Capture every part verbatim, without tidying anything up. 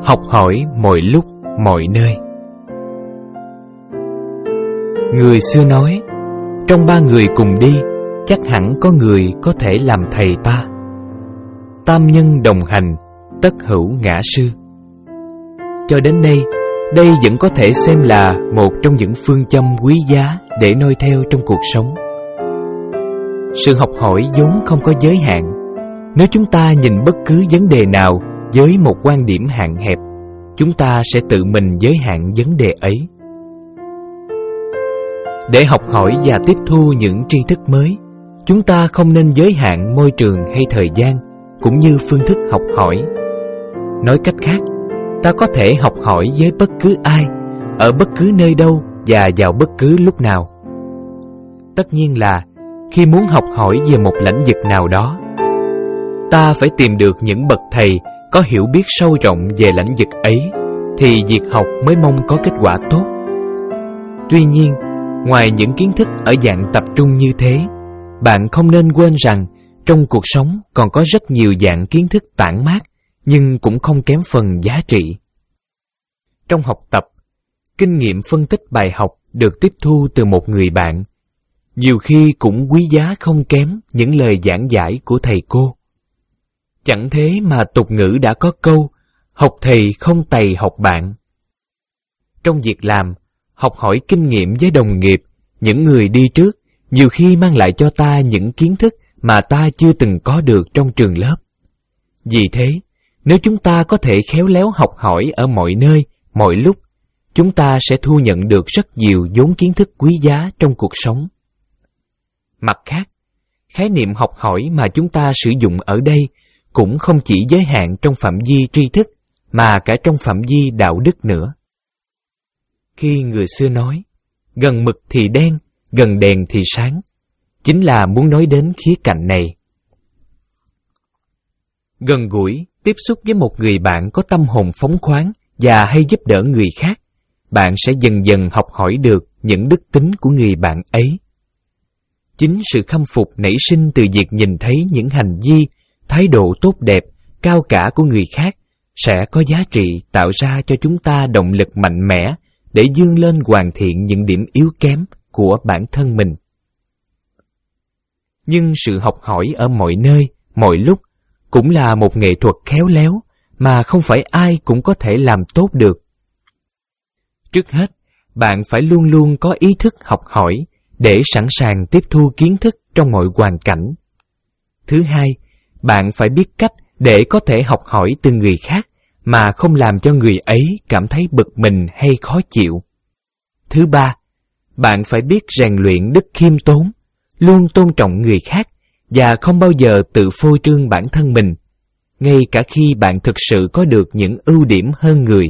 học hỏi mọi lúc, mọi nơi. Người xưa nói, trong ba người cùng đi, chắc hẳn có người có thể làm thầy ta. Tam nhân đồng hành, tất hữu ngã sư. Cho đến nay, đây vẫn có thể xem là một trong những phương châm quý giá để noi theo trong cuộc sống. Sự học hỏi vốn không có giới hạn. Nếu chúng ta nhìn bất cứ vấn đề nào với một quan điểm hạn hẹp, chúng ta sẽ tự mình giới hạn vấn đề ấy. Để học hỏi và tiếp thu những tri thức mới, chúng ta không nên giới hạn môi trường hay thời gian, cũng như phương thức học hỏi. Nói cách khác, ta có thể học hỏi với bất cứ ai, ở bất cứ nơi đâu và vào bất cứ lúc nào. Tất nhiên là khi muốn học hỏi về một lĩnh vực nào đó, ta phải tìm được những bậc thầy có hiểu biết sâu rộng về lĩnh vực ấy, thì việc học mới mong có kết quả tốt. Tuy nhiên, ngoài những kiến thức ở dạng tập trung như thế, bạn không nên quên rằng trong cuộc sống còn có rất nhiều dạng kiến thức tản mát, nhưng cũng không kém phần giá trị. Trong học tập, kinh nghiệm phân tích bài học được tiếp thu từ một người bạn, nhiều khi cũng quý giá không kém những lời giảng giải của thầy cô. Chẳng thế mà tục ngữ đã có câu, học thầy không tày học bạn. Trong việc làm, học hỏi kinh nghiệm với đồng nghiệp, những người đi trước, nhiều khi mang lại cho ta những kiến thức mà ta chưa từng có được trong trường lớp. Vì thế, nếu chúng ta có thể khéo léo học hỏi ở mọi nơi, mọi lúc, chúng ta sẽ thu nhận được rất nhiều vốn kiến thức quý giá trong cuộc sống. Mặt khác, khái niệm học hỏi mà chúng ta sử dụng ở đây cũng không chỉ giới hạn trong phạm vi tri thức, mà cả trong phạm vi đạo đức nữa. Khi người xưa nói, gần mực thì đen, gần đèn thì sáng, chính là muốn nói đến khía cạnh này. Gần gũi, tiếp xúc với một người bạn có tâm hồn phóng khoáng và hay giúp đỡ người khác, bạn sẽ dần dần học hỏi được những đức tính của người bạn ấy. Chính sự khâm phục nảy sinh từ việc nhìn thấy những hành vi, thái độ tốt đẹp, cao cả của người khác sẽ có giá trị tạo ra cho chúng ta động lực mạnh mẽ để vươn lên hoàn thiện những điểm yếu kém của bản thân mình. Nhưng sự học hỏi ở mọi nơi, mọi lúc cũng là một nghệ thuật khéo léo mà không phải ai cũng có thể làm tốt được. Trước hết, bạn phải luôn luôn có ý thức học hỏi để sẵn sàng tiếp thu kiến thức trong mọi hoàn cảnh. Thứ hai, bạn phải biết cách để có thể học hỏi từ người khác mà không làm cho người ấy cảm thấy bực mình hay khó chịu. Thứ ba, bạn phải biết rèn luyện đức khiêm tốn, luôn tôn trọng người khác và không bao giờ tự phô trương bản thân mình, ngay cả khi bạn thực sự có được những ưu điểm hơn người.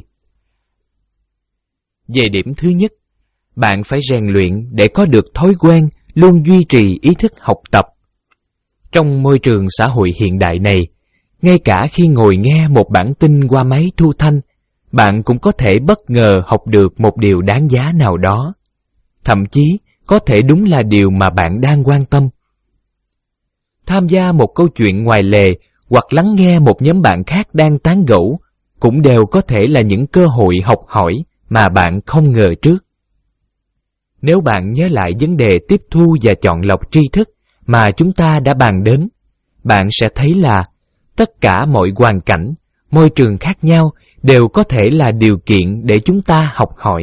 Về điểm thứ nhất, bạn phải rèn luyện để có được thói quen luôn duy trì ý thức học tập. Trong môi trường xã hội hiện đại này, ngay cả khi ngồi nghe một bản tin qua máy thu thanh, bạn cũng có thể bất ngờ học được một điều đáng giá nào đó. Thậm chí, có thể đúng là điều mà bạn đang quan tâm. Tham gia một câu chuyện ngoài lề hoặc lắng nghe một nhóm bạn khác đang tán gẫu cũng đều có thể là những cơ hội học hỏi mà bạn không ngờ trước. Nếu bạn nhớ lại vấn đề tiếp thu và chọn lọc tri thức mà chúng ta đã bàn đến, bạn sẽ thấy là tất cả mọi hoàn cảnh, môi trường khác nhau đều có thể là điều kiện để chúng ta học hỏi.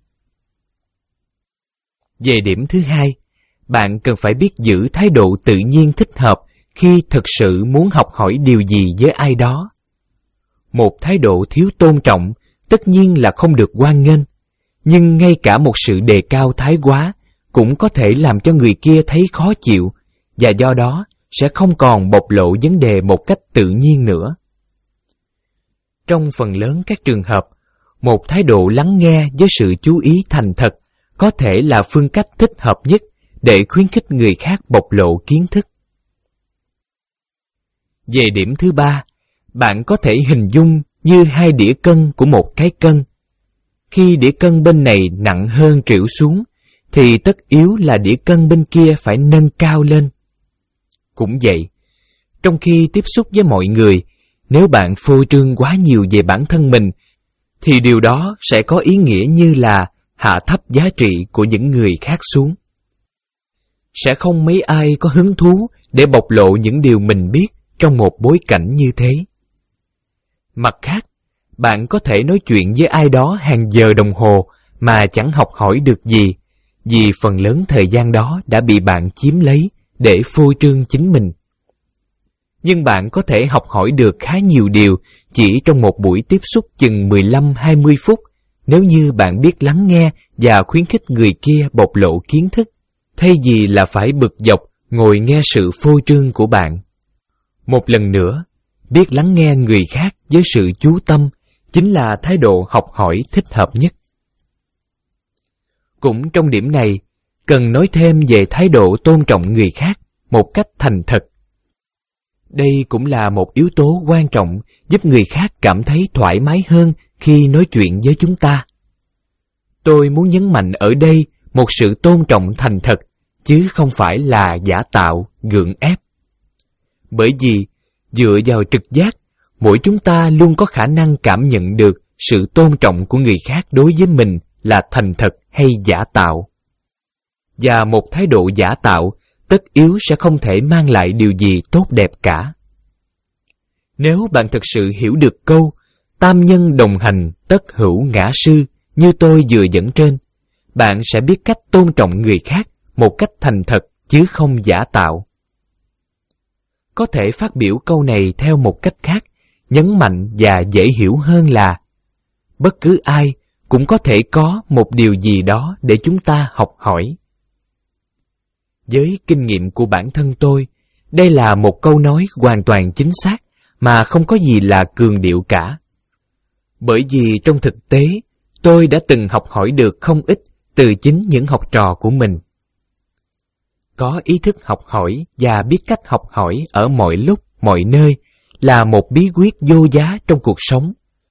Về điểm thứ hai, bạn cần phải biết giữ thái độ tự nhiên thích hợp khi thực sự muốn học hỏi điều gì với ai đó. Một thái độ thiếu tôn trọng tất nhiên là không được hoan nghênh, nhưng ngay cả một sự đề cao thái quá cũng có thể làm cho người kia thấy khó chịu và do đó sẽ không còn bộc lộ vấn đề một cách tự nhiên nữa. Trong phần lớn các trường hợp, một thái độ lắng nghe với sự chú ý thành thật có thể là phương cách thích hợp nhất để khuyến khích người khác bộc lộ kiến thức. Về điểm thứ ba, bạn có thể hình dung như hai đĩa cân của một cái cân. Khi đĩa cân bên này nặng hơn trĩu xuống, thì tất yếu là đĩa cân bên kia phải nâng cao lên. Cũng vậy, trong khi tiếp xúc với mọi người, nếu bạn phô trương quá nhiều về bản thân mình thì điều đó sẽ có ý nghĩa như là hạ thấp giá trị của những người khác xuống. Sẽ không mấy ai có hứng thú để bộc lộ những điều mình biết trong một bối cảnh như thế. Mặt khác, bạn có thể nói chuyện với ai đó hàng giờ đồng hồ mà chẳng học hỏi được gì, vì phần lớn thời gian đó đã bị bạn chiếm lấy để phô trương chính mình. Nhưng bạn có thể học hỏi được khá nhiều điều chỉ trong một buổi tiếp xúc chừng mười lăm đến hai mươi phút, nếu như bạn biết lắng nghe và khuyến khích người kia bộc lộ kiến thức, thay vì là phải bực dọc ngồi nghe sự phô trương của bạn. Một lần nữa, biết lắng nghe người khác với sự chú tâm chính là thái độ học hỏi thích hợp nhất. Cũng trong điểm này, cần nói thêm về thái độ tôn trọng người khác một cách thành thật. Đây cũng là một yếu tố quan trọng giúp người khác cảm thấy thoải mái hơn khi nói chuyện với chúng ta. Tôi muốn nhấn mạnh ở đây một sự tôn trọng thành thật, chứ không phải là giả tạo, gượng ép. Bởi vì, dựa vào trực giác, mỗi chúng ta luôn có khả năng cảm nhận được sự tôn trọng của người khác đối với mình là thành thật hay giả tạo. Và một thái độ giả tạo tất yếu sẽ không thể mang lại điều gì tốt đẹp cả. Nếu bạn thực sự hiểu được câu tam nhân đồng hành tất hữu ngã sư như tôi vừa dẫn trên, bạn sẽ biết cách tôn trọng người khác một cách thành thật chứ không giả tạo. Có thể phát biểu câu này theo một cách khác, nhấn mạnh và dễ hiểu hơn là bất cứ ai cũng có thể có một điều gì đó để chúng ta học hỏi. Với kinh nghiệm của bản thân tôi, đây là một câu nói hoàn toàn chính xác mà không có gì là cường điệu cả. Bởi vì trong thực tế, tôi đã từng học hỏi được không ít từ chính những học trò của mình. Có ý thức học hỏi và biết cách học hỏi ở mọi lúc, mọi nơi là một bí quyết vô giá trong cuộc sống.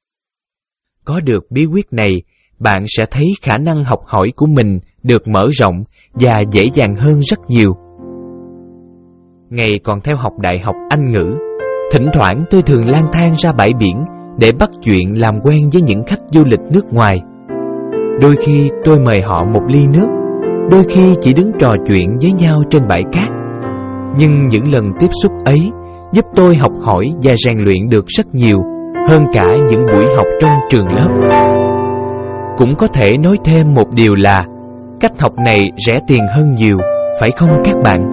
Có được bí quyết này, bạn sẽ thấy khả năng học hỏi của mình được mở rộng và dễ dàng hơn rất nhiều. Ngày còn theo học đại học Anh ngữ, thỉnh thoảng tôi thường lang thang ra bãi biển để bắt chuyện làm quen với những khách du lịch nước ngoài. Đôi khi tôi mời họ một ly nước, đôi khi chỉ đứng trò chuyện với nhau trên bãi cát. Nhưng những lần tiếp xúc ấy giúp tôi học hỏi và rèn luyện được rất nhiều, hơn cả những buổi học trong trường lớp. Cũng có thể nói thêm một điều là cách học này rẻ tiền hơn nhiều, phải không các bạn?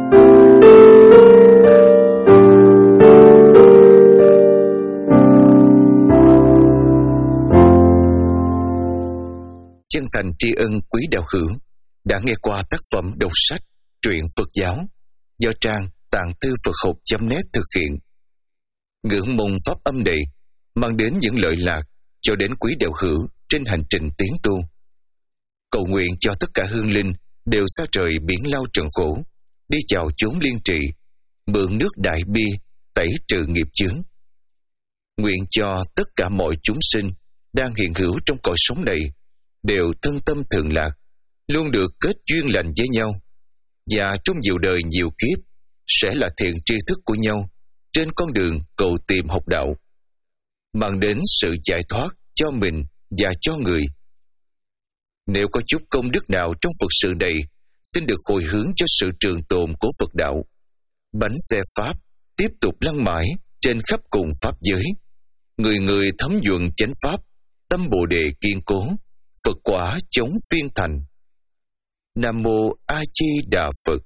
Chân thành tri ân quý đạo hữu đã nghe qua tác phẩm đọc sách Truyện Phật giáo do trang tạng thư Phật học chấm net thực hiện. Ngưỡng mong pháp âm này mang đến những lợi lạc cho đến quý đạo hữu trên hành trình tiến tu. Cầu nguyện cho tất cả hương linh đều xa trời biển lao trần khổ, đi chào chốn liên trị, mượn nước đại bi tẩy trừ nghiệp chướng. Nguyện cho tất cả mọi chúng sinh đang hiện hữu trong cõi sống này đều thân tâm thường lạc, luôn được kết duyên lành với nhau, và trong nhiều đời nhiều kiếp sẽ là thiện tri thức của nhau trên con đường cầu tìm học đạo, mang đến sự giải thoát cho mình và cho người. Nếu có chút công đức nào trong Phật sự này, xin được hồi hướng cho sự trường tồn của Phật đạo. Bánh xe Pháp tiếp tục lăn mãi trên khắp cùng Pháp giới. Người người thấm nhuần chánh Pháp, tâm Bồ Đề kiên cố, Phật quả chống phiên thành. Nam Mô A Di Đà Phật.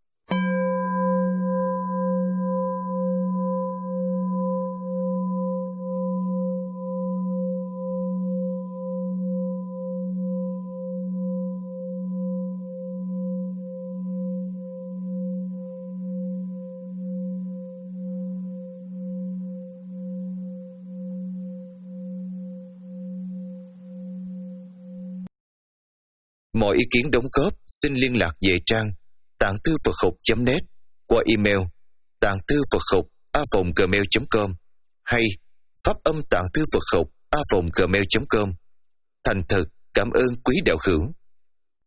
Mọi ý kiến đóng góp xin liên lạc về trang tạng thư Phật học chấm net qua email tạng thư Phật học a vòng gmail chấm com hay pháp âm tạng thư Phật học a vòng gmail chấm com. Thành thật cảm ơn quý đạo hữu.